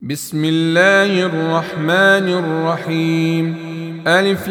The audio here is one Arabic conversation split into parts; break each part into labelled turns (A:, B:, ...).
A: بسم الله الرحمن الرحيم. ألف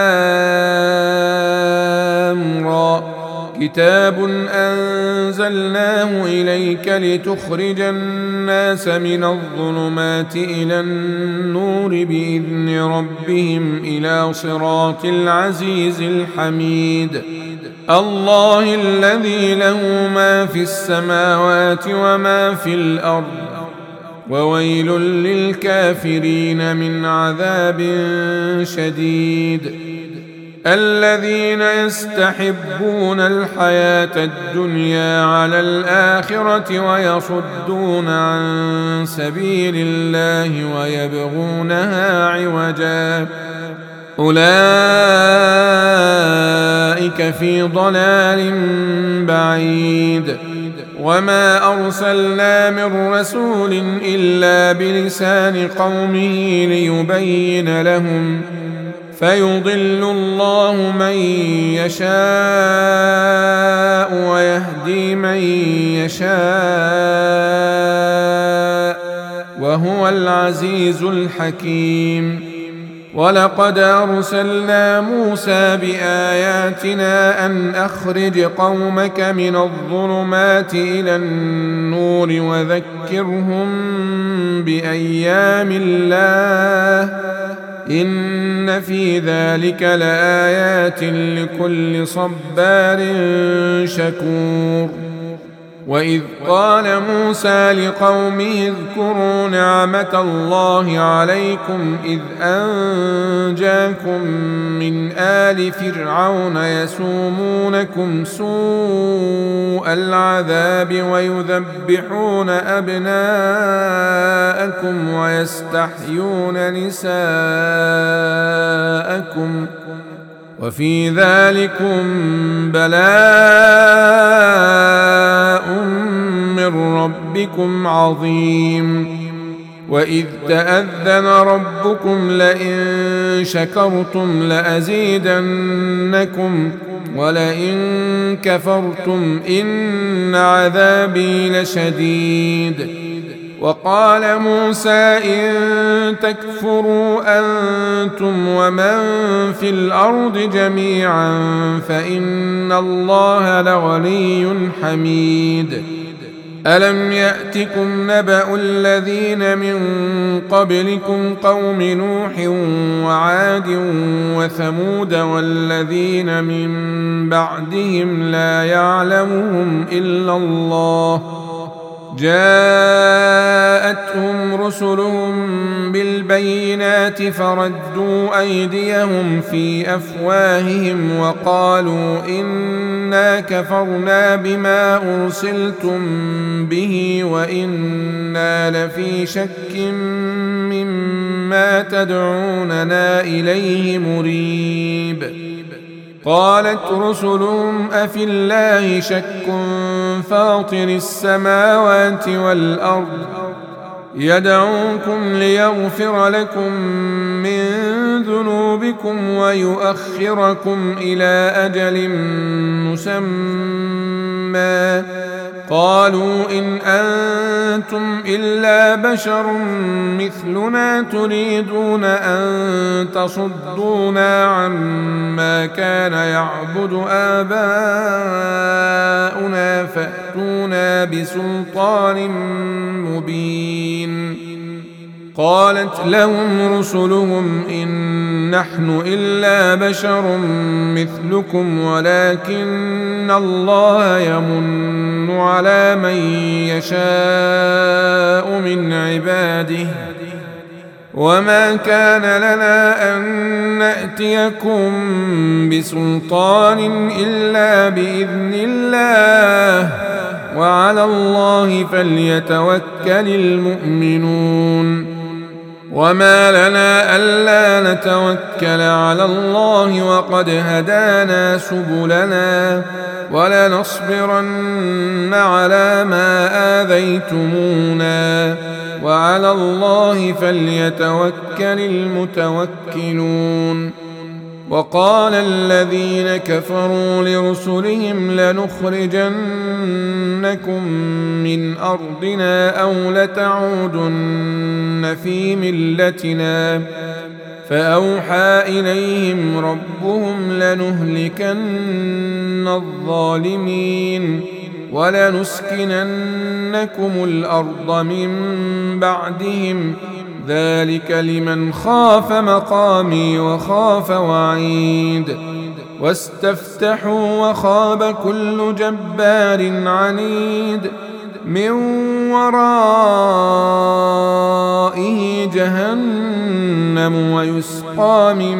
A: لام را. كتاب أنزلناه إليك لتخرج الناس من الظلمات إلى النور بإذن ربهم إلى صراط العزيز الحميد. الله الذي له ما في السماوات وما في الأرض، وويل للكافرين من عذاب شديد. الذين يستحبون الحياة الدنيا على الآخرة ويصدون عن سبيل الله ويبغونها عوجا، أولئك في ضلال بعيد. وما أرسلنا من رسول إلا بلسان قومه ليبين لهم، فيضل الله من يشاء ويهدي من يشاء، وهو العزيز الحكيم. ولقد أرسلنا موسى بآياتنا أن أخرج قومك من الظلمات إلى النور وذكرهم بأيام الله، إن في ذلك لآيات لكل صبار شكور. وإذ قال موسى لقومه اذكروا نعمة الله عليكم إذ أنجاكم من آل فرعون يسومونكم سوء العذاب ويذبحون أبناءكم ويستحيون نساءكم، وفي ذلكم بلاء من ربكم عظيم. وإذ تأذن ربكم لئن شكرتم لأزيدنكم ولئن كفرتم إن عذابي لشديد. وقال موسى إن تكفروا أنتم ومن في الأرض جميعا فإن الله لغني حميد. ألم يأتكم نبأ الذين من قبلكم قوم نوح وعاد وثمود والذين من بعدهم لا يعلمهم إلا الله، جاءتهم رسلهم بالبينات فردوا أيديهم في أفواههم وقالوا إنا كفرنا بما أرسلتم به وإنا لفي شك مما تدعوننا إليه مريب. قالت رسلهم أفي الله شك فاطر السماوات والأرض يدعوكم ليغفر لكم من ذنوبكم ويؤخركم إلى أجل مسمى، قالوا إن أنتم إلا بشر مثلنا تريدون أن تصدونا عما كان يعبد آباؤنا فأتونا بسلطان مبين. قالت لهم رسلهم إن نحن إلا بشر مثلكم ولكن الله يمن على من يشاء من عباده، وما كان لنا أن نأتيكم بسلطان إلا بإذن الله، وعلى الله فليتوكل المؤمنون. وما لنا ألا نتوكل على الله وقد هدانا سبلنا ولنصبرن على ما آذيتمونا، وعلى الله فليتوكل المتوكلون. وقال الذين كفروا لرسلهم لنخرجنكم من أرضنا أو لتعودن في ملتنا فأوحى إليهم ربهم لنهلكن الظالمين ولنسكننكم الأرض من بعدهم ذلك لمن خاف مقامي وخاف وعيد واستفتحوا وخاب كل جبار عنيد من ورائه جهنم ويسقى من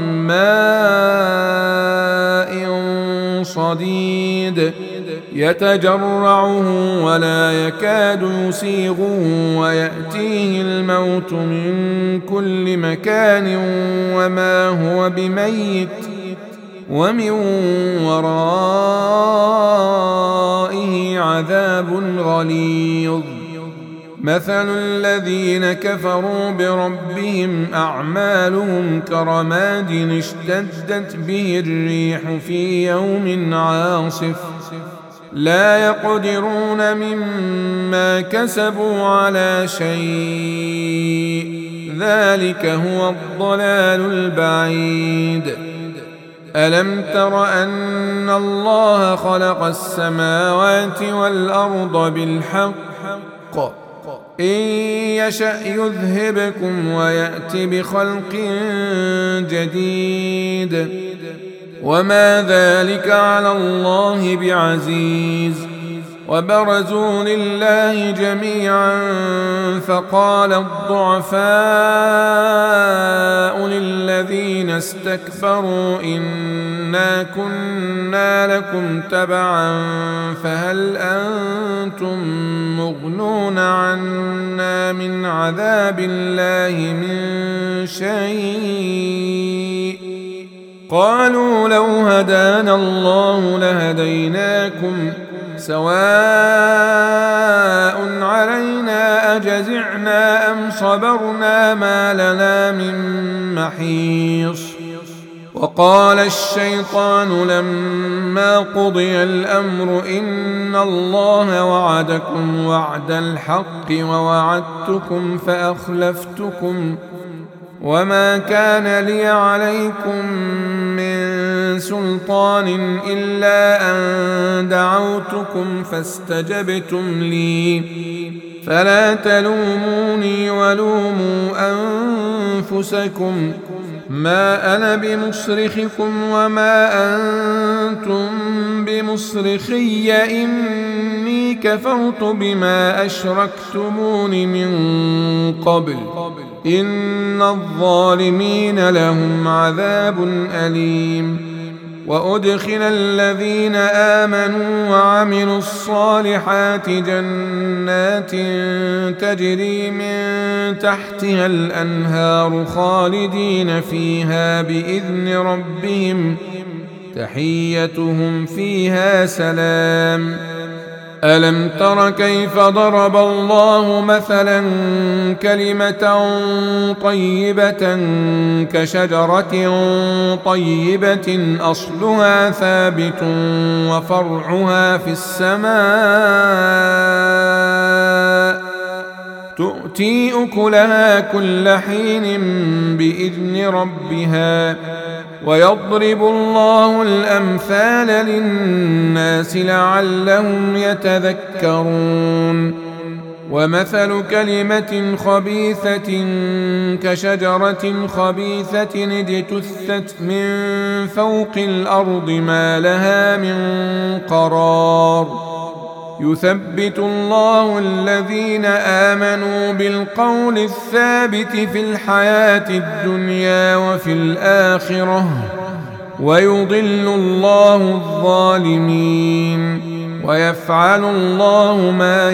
A: ماء صديد يتجرعه ولا يكاد يسيغه ويأتيه الموت من كل مكان وما هو بميت ومن ورائه عذاب غليظ مثل الذين كفروا بربهم أعمالهم كرماد اشتدت به الريح في يوم عاصف لا يقدرون مما كسبوا على شيء ذلك هو الضلال البعيد ألم تر أن الله خلق السماوات والأرض بالحق إن يشأ يذهبكم ويأت بخلق جديد وما ذلك على الله بعزيز وبرزوا لله جميعا فقال الضعفاء للذين استكبروا إنا كنا لكم تبعا فهل أنتم مغنون عنا من عذاب الله من شيء قالوا لو هدانا الله لهديناكم سواء علينا أجزعنا أم صبرنا ما لنا من محيص وقال الشيطان لما قضي الأمر إن الله وعدكم وعد الحق ووعدتكم فأخلفتكم وما كان لي عليكم من سلطان إلا أن دعوتكم فاستجبتم لي فلا تلوموني ولوموا أنفسكم ما أنا بمصرخكم وما أنتم بمصرخي إني كفرت بما أشركتمون من قبل إن الظالمين لهم عذاب أليم وأدخل الذين آمنوا وعملوا الصالحات جنات تجري من تحتها الأنهار خالدين فيها بإذن ربهم تحيتهم فيها سلام ألم تر كيف ضرب الله مثلا كلمة طيبة كشجرة طيبة أصلها ثابت وفرعها في السماء تؤتي أكلها كل حين بإذن ربها ويضرب الله الأمثال للناس لعلهم يتذكرون ومثل كلمة خبيثة كشجرة خبيثة اجتثت من فوق الأرض ما لها من قرار يثبت الله الذين آمنوا بالقول الثابت في الحياة الدنيا وفي الآخرة ويضل الله الظالمين ويفعل الله ما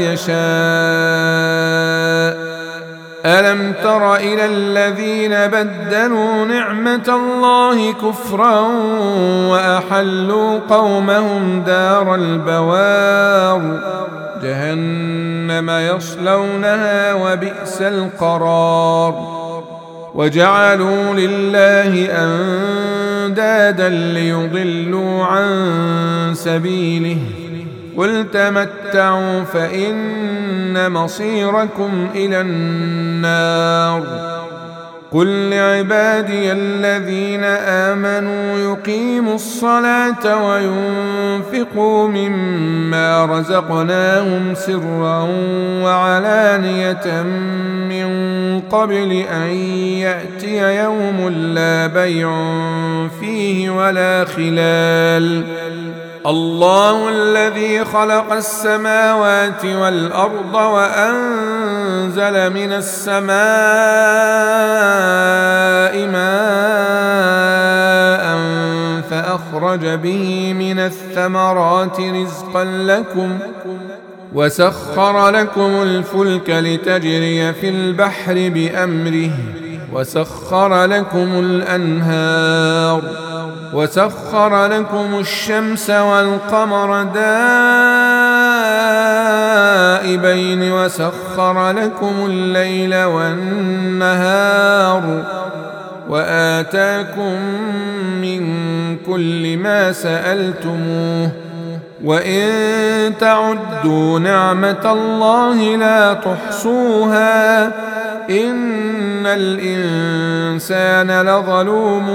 A: يشاء ألم تر إلى الذين بدلوا نعمة الله كفرا وأحلوا قومهم دار البوار جهنم يصلونها وبئس القرار وجعلوا لله أندادا ليضلوا عن سبيله قل تمتعوا فإن مصيركم إلى النار قل لعبادي الذين آمنوا يقيموا الصلاة وينفقوا مما رزقناهم سرا وعلانية من قبل أن يأتي يوم لا بيع فيه ولا خلال الله الذي خلق السماوات والأرض وأنزل من السماء ماء فأخرج به من الثمرات رزقا لكم وسخر لكم الفلك لتجري في البحر بأمره وسخر لكم الأنهار وسخر لكم الشمس والقمر دائبين وسخر لكم الليل والنهار وآتاكم من كل ما سألتموه وإن تعدوا نعمة الله لا تحصوها إن الإنسان لظلوم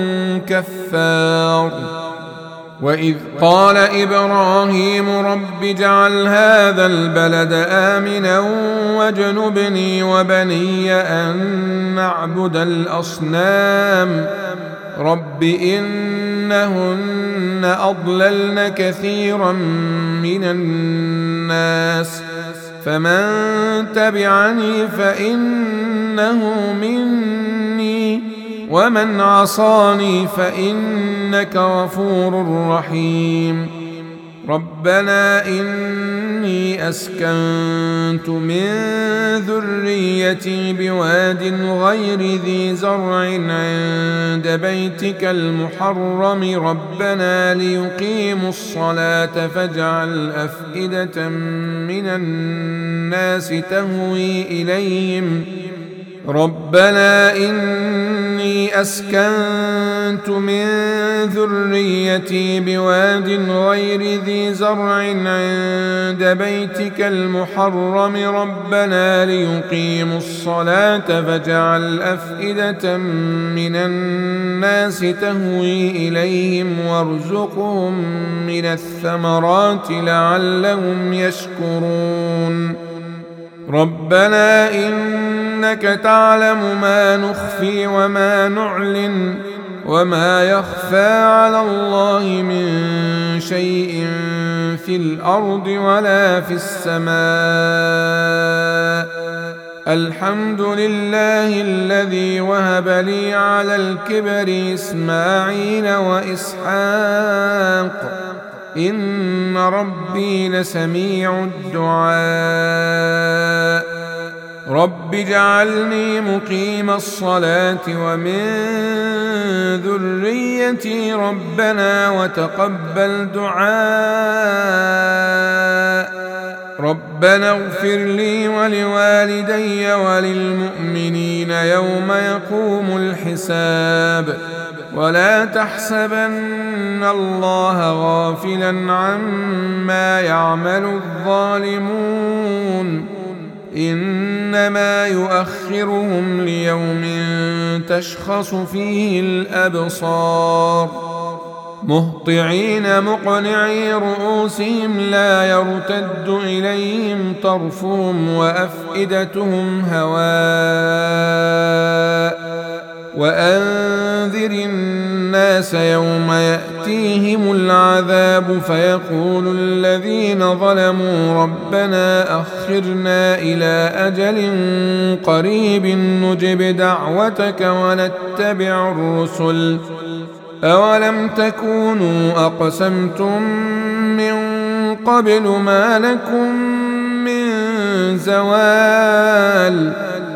A: كفار وإذ قال إبراهيم رب اجعل هذا البلد آمنا واجنبني وبني أن نعبد الأصنام رب إنهن أضللن كثيرا من الناس فمن تبعني فإنه مني ومن عصاني فإنك غفور رحيم ربنا إني أسكنت من ذريتي بواد غير ذي زرع عند بيتك المحرم ربنا ليقيموا الصلاة فاجعل أفئدة من الناس تهوي إليهم ربنا إني أسكنت من ذريتي بواد غير ذي زرع عند بيتك المحرم ربنا ليقيموا الصلاة فاجعل أفئدة من الناس تهوي إليهم وارزقهم من الثمرات لعلهم يشكرون ربنا إنك تعلم ما نخفي وما نعلن وما يخفى على الله من شيء في الأرض ولا في السماء الحمد لله الذي وهب لي على الكبر إسماعيل وإسحاق إن ربي لسميع الدعاء رب اجعلني مقيم الصلاة ومن ذريتي ربنا وتقبل دعاء ربنا اغفر لي ولوالدي وللمؤمنين يوم يقوم الحساب ولا تحسبن الله غافلا عما يعمل الظالمون إنما يؤخرهم ليوم تشخص فيه الأبصار مهطعين مقنعي رؤوسهم لا يرتد إليهم طرفهم وأفئدتهم هواء وأنذر الناس يوم يأتيهم العذاب فيقول الذين ظلموا ربنا أخرنا إلى أجل قريب نجب دعوتك ونتبع الرسل أولم تكونوا أقسمتم من قبل ما لكم من زوال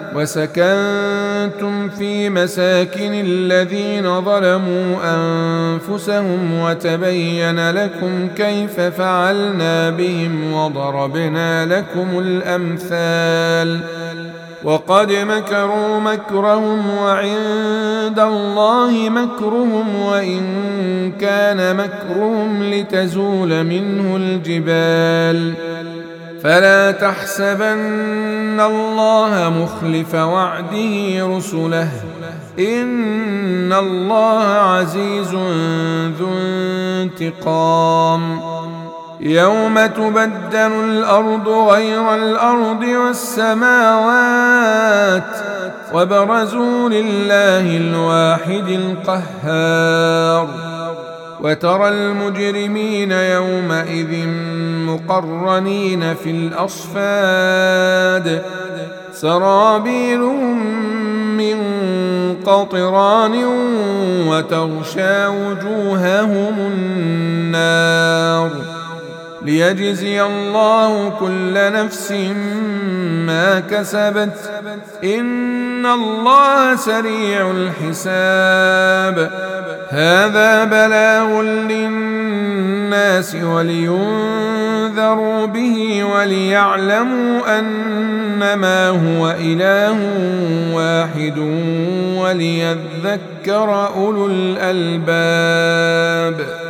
A: وسكنتم في مساكن الذين ظلموا أنفسهم وتبين لكم كيف فعلنا بهم وضربنا لكم الأمثال وقد مكروا مكرهم وعند الله مكرهم وإن كان مكرهم لتزول منه الجبال فلا تحسبن الله مخلف وعده رسله إن الله عزيز ذو انتقام يوم تبدل الأرض غير الأرض والسماوات وبرزوا لله الواحد القهار وترى المجرمين يومئذ مقرنين في الأصفاد سرابيلهم من قطران وتغشى وجوههم النار ليجزي الله كل نفس ما كسبت إن الله سريع الحساب هذا بلاغ للناس ولينذروا به وليعلموا أنما هو إله واحد وليذكر أولو الألباب